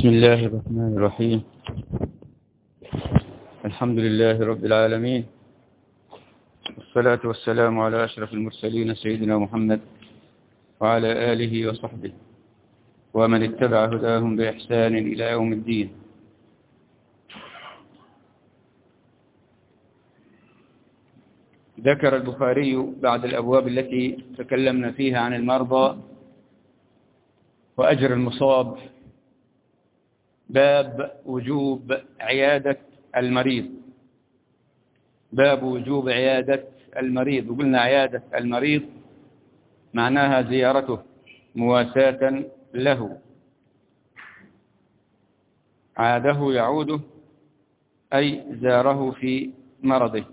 بسم الله الرحمن الرحيم. الحمد لله رب العالمين، والصلاة والسلام على أشرف المرسلين سيدنا محمد وعلى آله وصحبه ومن اتبع هداهم بإحسان إلى يوم الدين. ذكر البخاري بعد الأبواب التي تكلمنا فيها عن المرضى وأجر المصاب باب وجوب عيادة المريض. باب وجوب عيادة المريض. وقلنا عيادة المريض معناها زيارته مواساة له، عاده يعوده أي زاره في مرضه.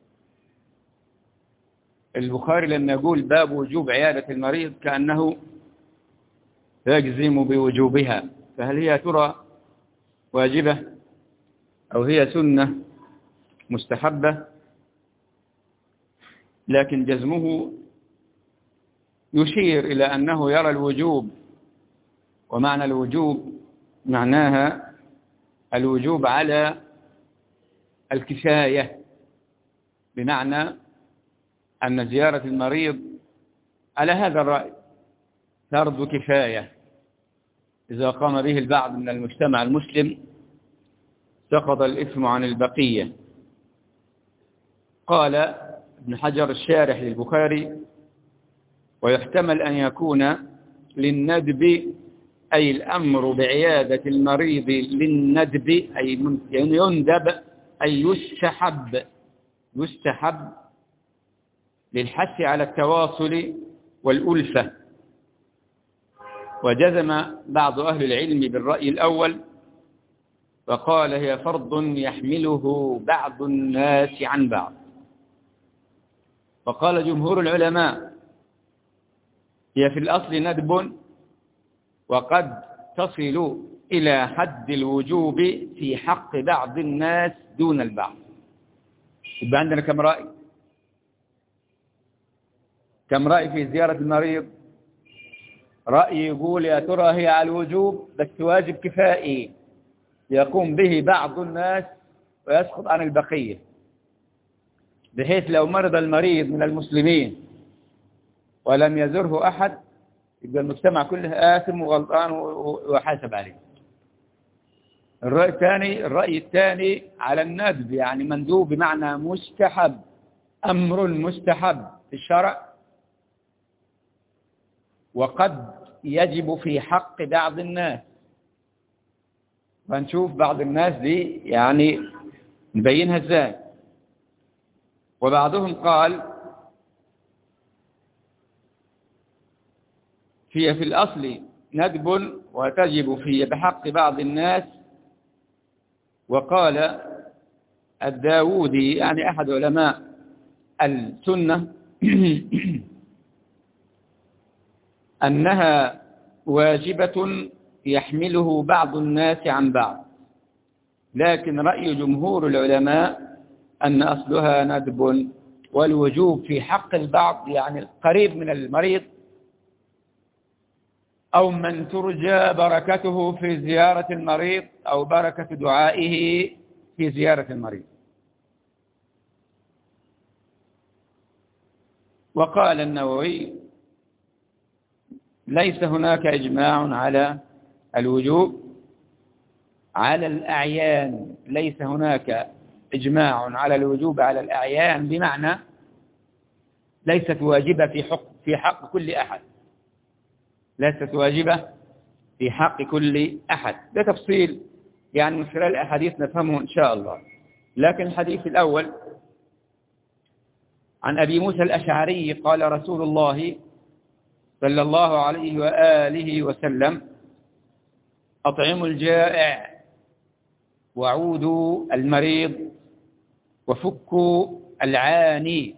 البخاري لما يقول باب وجوب عيادة المريض كأنه يجزم بوجوبها، فهل هي ترى واجبة أو هي سنة مستحبة؟ لكن جزمه يشير إلى أنه يرى الوجوب، ومعنى الوجوب معناها الوجوب على الكفاية، بمعنى أن زيارة المريض على هذا الرأي فرض كفاية، إذا قام به البعض من المجتمع المسلم سقط الإثم عن البقية. قال ابن حجر الشارح للبخاري: ويحتمل أن يكون للندب أي الأمر بعيادة المريض للندب، أي يندب أي يستحب للحث على التواصل والألفة. وجزم بعض أهل العلم بالرأي الأول وقال هي فرض يحمله بعض الناس عن بعض. وقال جمهور العلماء هي في الأصل ندب، وقد تصل إلى حد الوجوب في حق بعض الناس دون البعض. يبقى عندنا كم رأي؟ كم رأي في زيارة المريض؟ رأي يقول يا ترى هي على الوجوب بس واجب كفائي يقوم به بعض الناس ويسقط عن البقية، بحيث لو مرض المريض من المسلمين ولم يزره أحد يبقى المجتمع كله آثم وغلطان وحاسب عليه. الرأي الثاني على الندب، يعني مندوب بمعنى مستحب، أمر مستحب في الشرع، وقد يجب في حق بعض الناس. فنشوف بعض الناس دي يعني نبينها ازاي. وبعضهم قال هي في الأصل ندب وتجب في بحق بعض الناس. وقال الداودي يعني أحد علماء السنة أنها واجبة يحمله بعض الناس عن بعض، لكن رأي جمهور العلماء أن أصلها ندب، والوجوب في حق البعض يعني القريب من المريض أو من ترجى بركته في زيارة المريض أو بركة دعائه في زيارة المريض. وقال النووي ليس هناك إجماع على الوجوب على الأعيان، ليس هناك إجماع على الوجوب على الأعيان، بمعنى ليست واجبة في حق كل أحد، ليست واجبة في حق كل أحد. ده تفصيل يعني من خلال الأحاديث نفهمه إن شاء الله. لكن الحديث الأول عن أبي موسى الأشعري قال رسول الله صلى الله عليه وآله وسلم: أطعموا الجائع وعودوا المريض وفكوا العاني.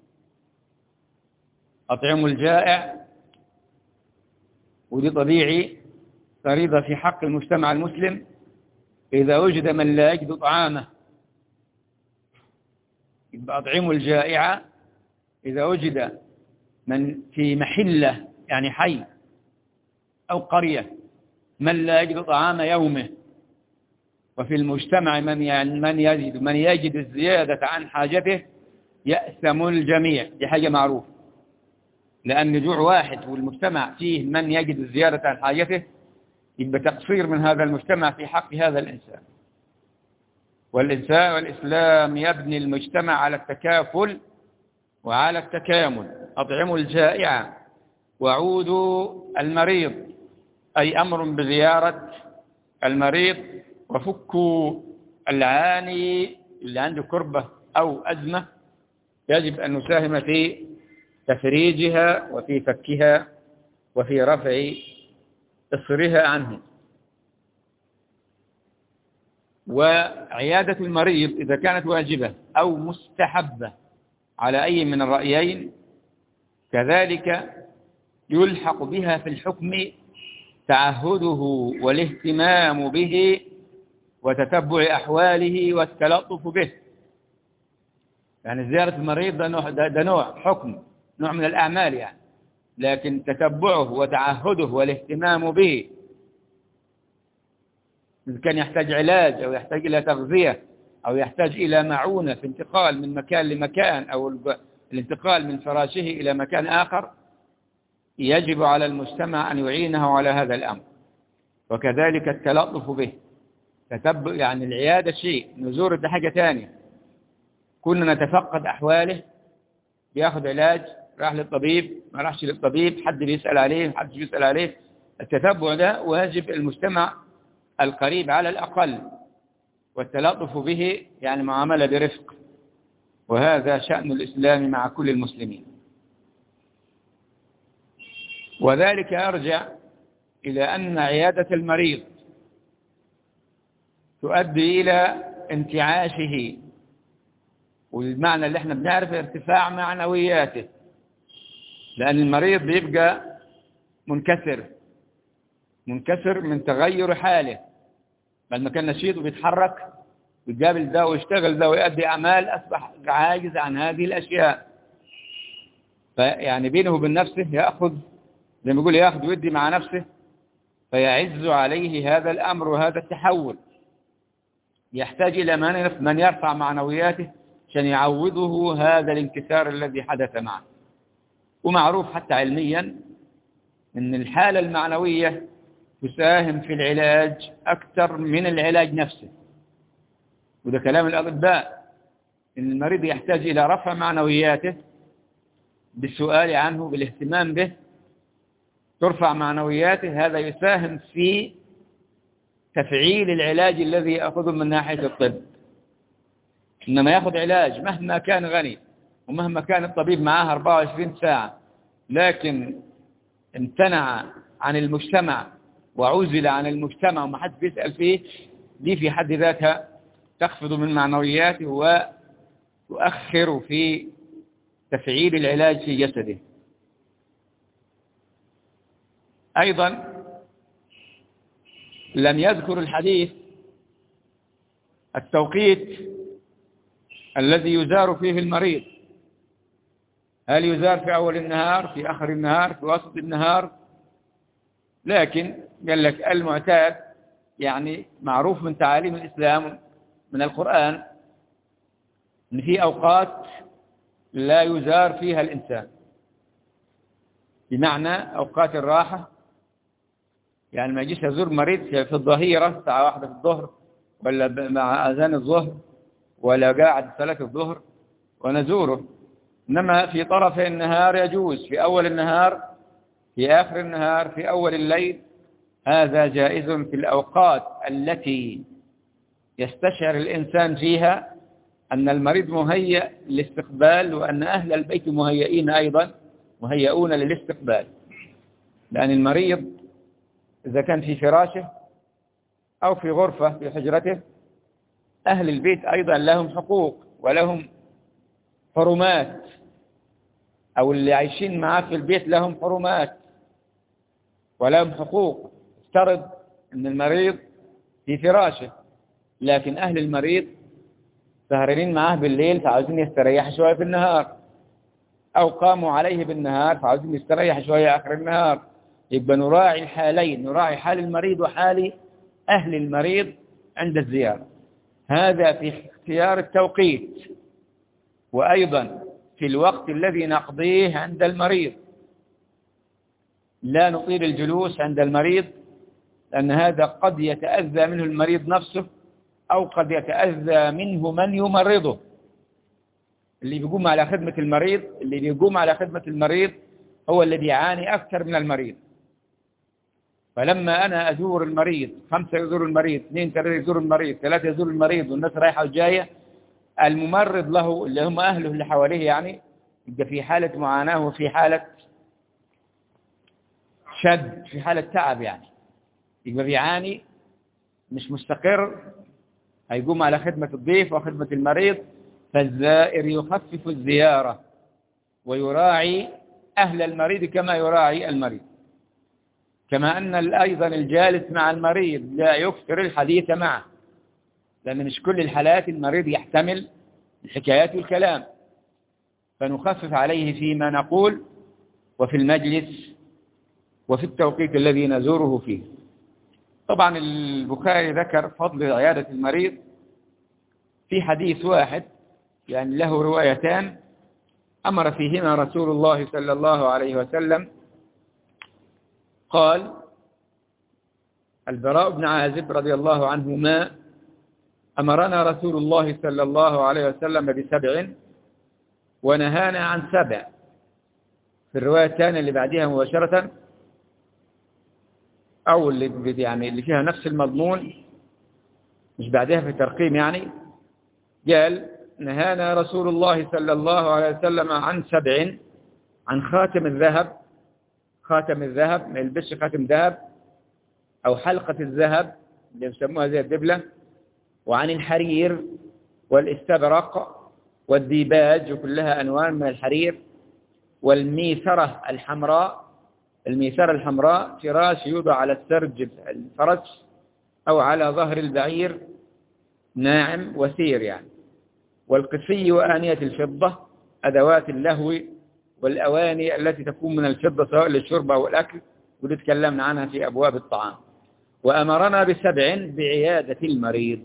أطعموا الجائع، ودي طبيعي فريضة في حق المجتمع المسلم إذا وجد من لا يجد طعامه، يبقى أطعموا الجائع إذا وجد من في محلة يعني حي أو قرية من لا يجد طعام يومه، وفي المجتمع من يجد الزيادة عن حاجته يأثم الجميع. دي حاجة معروفة، لأن جوع واحد والمجتمع فيه من يجد الزيادة عن حاجته يبقى تقصير من هذا المجتمع في حق هذا الإنسان. والإسلام يبني المجتمع على التكافل وعلى التكامل. أطعموا الجائع وعودوا المريض، أي أمر بزيارة المريض، وفكوا العاني اللي عنده كربة أو أزمة، يجب أن نساهم في تفريجها وفي فكها وفي رفع إصرها عنه. وعيادة المريض إذا كانت واجبة أو مستحبة على أي من الرأيين، كذلك يلحق بها في الحكم تعهده والاهتمام به وتتبع أحواله والتلطف به. يعني زيارة المريض ده نوع حكم، نوع من الأعمال يعني، لكن تتبعه وتعهده والاهتمام به، إذا كان يحتاج علاج أو يحتاج إلى تغذية أو يحتاج إلى معونة في انتقال من مكان لمكان، أو الانتقال من فراشه إلى مكان آخر، يجب على المجتمع أن يعينه على هذا الأمر. وكذلك التلطف به، تتبع يعني العيادة شيء، نزور ده حاجة تانية. كنا نتفقد أحواله، بياخذ علاج، راح للطبيب ما راحش للطبيب، حد بيسأل عليه حد بيسأل عليه. التتبع ده واجب المجتمع القريب على الأقل، والتلطف به يعني معاملة برفق، وهذا شأن الإسلام مع كل المسلمين. وذلك يرجع إلى أن عيادة المريض تؤدي إلى انتعاشه، والمعنى اللي احنا بنعرفه ارتفاع معنوياته، لأن المريض بيبقى منكسر من تغير حاله، بعد ما كان نشيط وبيتحرك ويقابل ده ويشتغل ده ويؤدي أعمال، أصبح عاجز عن هذه الأشياء. فيعني بينه وبين نفسه يأخذ، زي ما يقول، يأخذ ويدي مع نفسه، فيعز عليه هذا الأمر وهذا التحول. يحتاج إلى من يرفع معنوياته عشان يعوضه هذا الانكسار الذي حدث معه. ومعروف حتى علميا أن الحالة المعنوية تساهم في العلاج أكثر من العلاج نفسه، وده كلام الأطباء، إن المريض يحتاج إلى رفع معنوياته بالسؤال عنه، بالاهتمام به، ترفع معنوياته، هذا يساهم في تفعيل العلاج الذي يأخذه من ناحية الطب. إنما يأخذ علاج مهما كان غني ومهما كان الطبيب معاه 24 ساعة، لكن امتنع عن المجتمع وعزل عن المجتمع وما حد بيسأل فيه، دي في حد ذاتها تخفض من معنوياته وتؤخر في تفعيل العلاج في جسده. أيضا لم يذكر الحديث التوقيت الذي يزار فيه المريض، هل يزار في أول النهار، في آخر النهار، في وسط النهار؟ لكن قال لك المعتاد، يعني معروف من تعاليم الإسلام من القرآن، أن في أوقات لا يزار فيها الإنسان، بمعنى أوقات الراحة. يعني ما يجيش يزور مريض في الظهيرة الساعة 1 في الظهر، ولا مع أذان الظهر، ولا قاعد صلاة الظهر ونزوره. إنما في طرف النهار يجوز، في أول النهار، في آخر النهار، في أول الليل، هذا جائز في الأوقات التي يستشعر الإنسان فيها أن المريض مهيأ للاستقبال، وأن أهل البيت مهيئين أيضا، مهيئون للاستقبال. لأن المريض إذا كان في فراشه أو في غرفة في حجرته، أهل البيت أيضا لهم حقوق ولهم حرمات، أو اللي عايشين معاه في البيت لهم حرمات ولهم حقوق. افترض أن المريض في فراشه، لكن أهل المريض سهرانين معاه بالليل فعاوزين يستريح شوية في النهار، أو قاموا عليه بالنهار فعاوزين يستريح شوية آخر النهار، يبقى نراعي الحالين، نراعي حال المريض وحال أهل المريض عند الزيارة. هذا في اختيار التوقيت، وأيضا في الوقت الذي نقضيه عند المريض. لا نطيل الجلوس عند المريض، لأن هذا قد يتأذى منه المريض نفسه، أو قد يتأذى منه من يمرضه. اللي بيقوم على خدمة المريض هو الذي يعاني أكثر من المريض. فلما أنا أزور المريض، 5 يزور المريض، 2 3 يزور المريض، 3 يزور المريض، والناس رايحة وجاية، الممرض له اللي هم أهله اللي حواليه يعني يبقى في حالة معاناة وفي حالة شد، في حالة تعب، يعني يبقى بيعاني، مش مستقر، هيقوم على خدمة الضيف وخدمة المريض. فالزائر يخفف الزيارة ويراعي أهل المريض كما يراعي المريض. كما أن أيضا الجالس مع المريض لا يكثر الحديث معه، لأن مش كل الحالات المريض يحتمل الحكايات والكلام، فنخفف عليه فيما نقول وفي المجلس وفي التوقيت الذي نزوره فيه. طبعا البخاري ذكر فضل عيادة المريض في حديث واحد، يعني له روايتان أمر فيهما رسول الله صلى الله عليه وسلم. قال البراء بن عازب رضي الله عنهما: أمرنا رسول الله صلى الله عليه وسلم ب7 ونهانا عن 7. في الرواية الثانية اللي بعدها مباشرة، أو اللي فيها نفس المضمون مش بعدها في الترقيم، يعني قال: نهانا رسول الله صلى الله عليه وسلم عن 7: عن خاتم الذهب، ما يلبسش خاتم ذهب، أو حلقة الذهب اللي يسموها زي الدبلة، وعن الحرير والاستبرق والديباج، وكلها أنواع من الحرير، والميسرة الحمراء. الميسرة الحمراء فراش يوضع على السرج الفرس أو على ظهر البعير، ناعم وسير يعني. والقسي وآنية الفضة، أدوات اللهو والأواني التي تكون من الفضة سواء للشرب أو الأكل، ودي تكلمنا عنها في أبواب الطعام. وأمرنا ب7 بعيادة المريض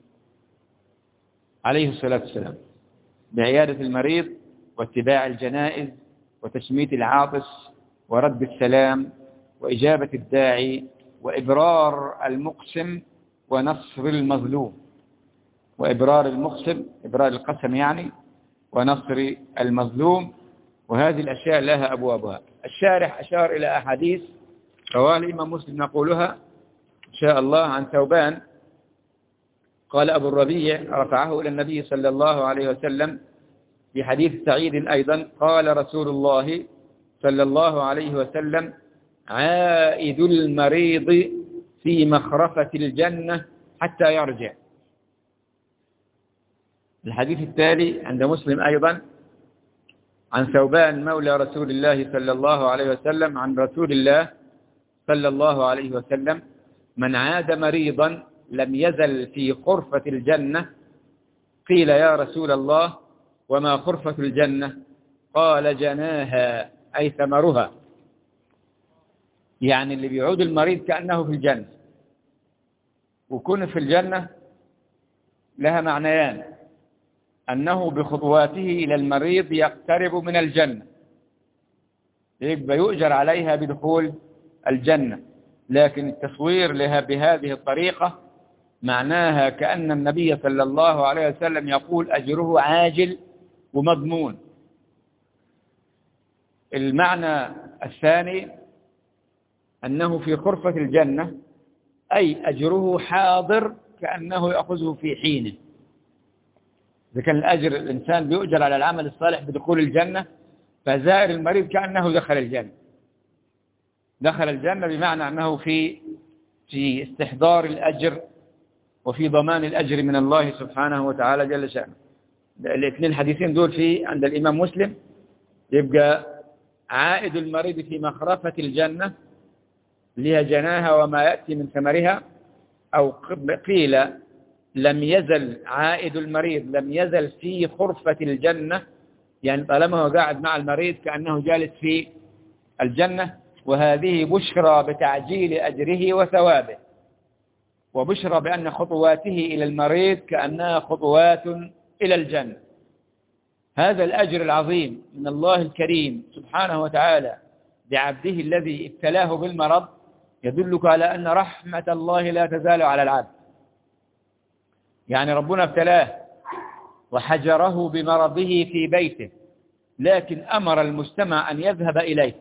عليه الصلاة والسلام، بعيادة المريض واتباع الجنائز وتشميت العاطس ورد السلام وإجابة الداعي وإبرار المقسم ونصر المظلوم. وإبرار المقسم، إبرار القسم يعني، ونصر المظلوم. وهذه الأشياء لها أبوابها. الشارح أشار إلى أحاديث رواه الإمام مسلم نقولها إن شاء الله. عن ثوبان قال أبو الربيع رفعه إلى النبي صلى الله عليه وسلم في حديث سعيد أيضا، قال رسول الله صلى الله عليه وسلم: عائد المريض في مخرفة الجنة حتى يرجع. الحديث التالي عند مسلم أيضا عن ثوبان مولى رسول الله صلى الله عليه وسلم عن رسول الله صلى الله عليه وسلم: من عاد مريضا لم يزل في خرفة الجنة. قيل: يا رسول الله وما خرفة الجنة؟ قال: جناها، أي ثمرها. يعني اللي بيعود المريض كأنه في الجنة. وكون في الجنة لها معنيان: أنه بخطواته إلى المريض يقترب من الجنة، يبقى يؤجر عليها بدخول الجنة. لكن التصوير لها بهذه الطريقة معناها كأن النبي صلى الله عليه وسلم يقول أجره عاجل ومضمون. المعنى الثاني أنه في خرفة الجنة، أي أجره حاضر كأنه يأخذه في حينه. إذا كان الأجر الإنسان بيؤجر على العمل الصالح بدخول الجنة، فزائر المريض كأنه دخل الجنة. دخل الجنة بمعنى أنه في استحضار الأجر وفي ضمان الأجر من الله سبحانه وتعالى جل شأنه. الاثنين الحديثين دول عند الإمام مسلم. يبقى عائد المريض في مخرفة الجنة لها جناها وما يأتي من ثمرها، أو قيل لم يزل عائد المريض لم يزل في خرفة الجنة، يعني طالما هو قاعد مع المريض كأنه جالس في الجنة. وهذه بشرى بتعجيل أجره وثوابه، وبشرى بأن خطواته إلى المريض كأنها خطوات إلى الجنة. هذا الأجر العظيم من الله الكريم سبحانه وتعالى بعبده الذي ابتلاه بالمرض يدلك على أن رحمة الله لا تزال على العبد. يعني ربنا ابتلاه وحجره بمرضه في بيته، لكن أمر المجتمع أن يذهب إليه.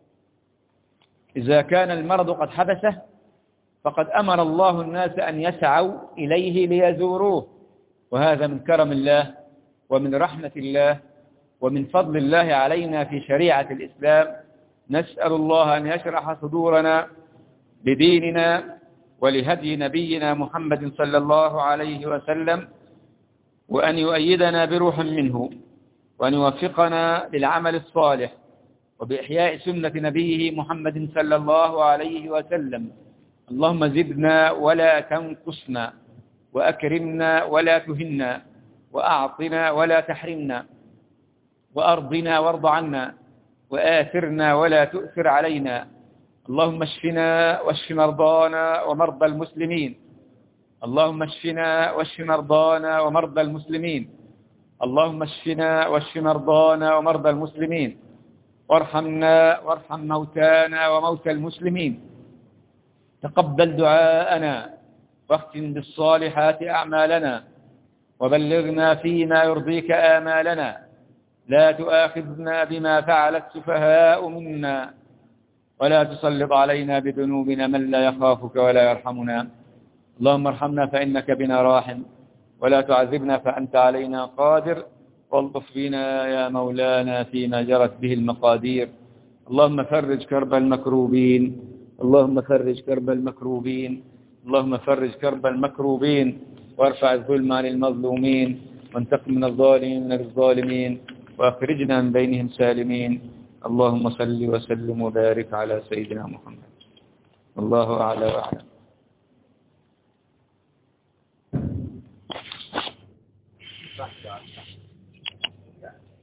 إذا كان المرض قد حبسه فقد أمر الله الناس أن يسعوا إليه ليزوروه، وهذا من كرم الله ومن رحمة الله ومن فضل الله علينا في شريعة الإسلام. نسأل الله أن يشرح صدورنا بديننا ولهدي نبينا محمد صلى الله عليه وسلم، وأن يؤيدنا بروح منه، وأن يوفقنا للعمل الصالح وبإحياء سنة نبيه محمد صلى الله عليه وسلم. اللهم زدنا ولا تنقصنا، وأكرمنا ولا تهنا، وأعطنا ولا تحرمنا، وأرضنا وارض عنا، وآثرنا ولا تؤثر علينا. اللهم اشفنا واشف مرضانا ومرضى المسلمين. اللهم اشفنا واشف مرضانا ومرضى المسلمين. اللهم اشفنا واشف مرضانا ومرضى المسلمين، وارحمنا وارحم موتانا وموتى المسلمين. تقبل دعاءنا واختم بالصالحات أعمالنا، وبلغنا فيما يرضيك آمالنا. لا تؤاخذنا بما فعل السفهاء منا، ولا تسلط علينا بذنوبنا من لا يخافك ولا يرحمنا. اللهم ارحمنا فإنك بنا راحم، ولا تعذبنا فأنت علينا قادر، والطف بنا يا مولانا فيما جرت به المقادير. اللهم فرج كرب المكروبين، اللهم فرج كرب المكروبين، اللهم فرج كرب المكروبين، وارفع الظلم عن المظلومين، وانتقم من الظالمين من الظالمين، وأخرجنا من بينهم سالمين. اللهم صل وسلم وبارك على سيدنا محمد. الله أعلى وأعلم.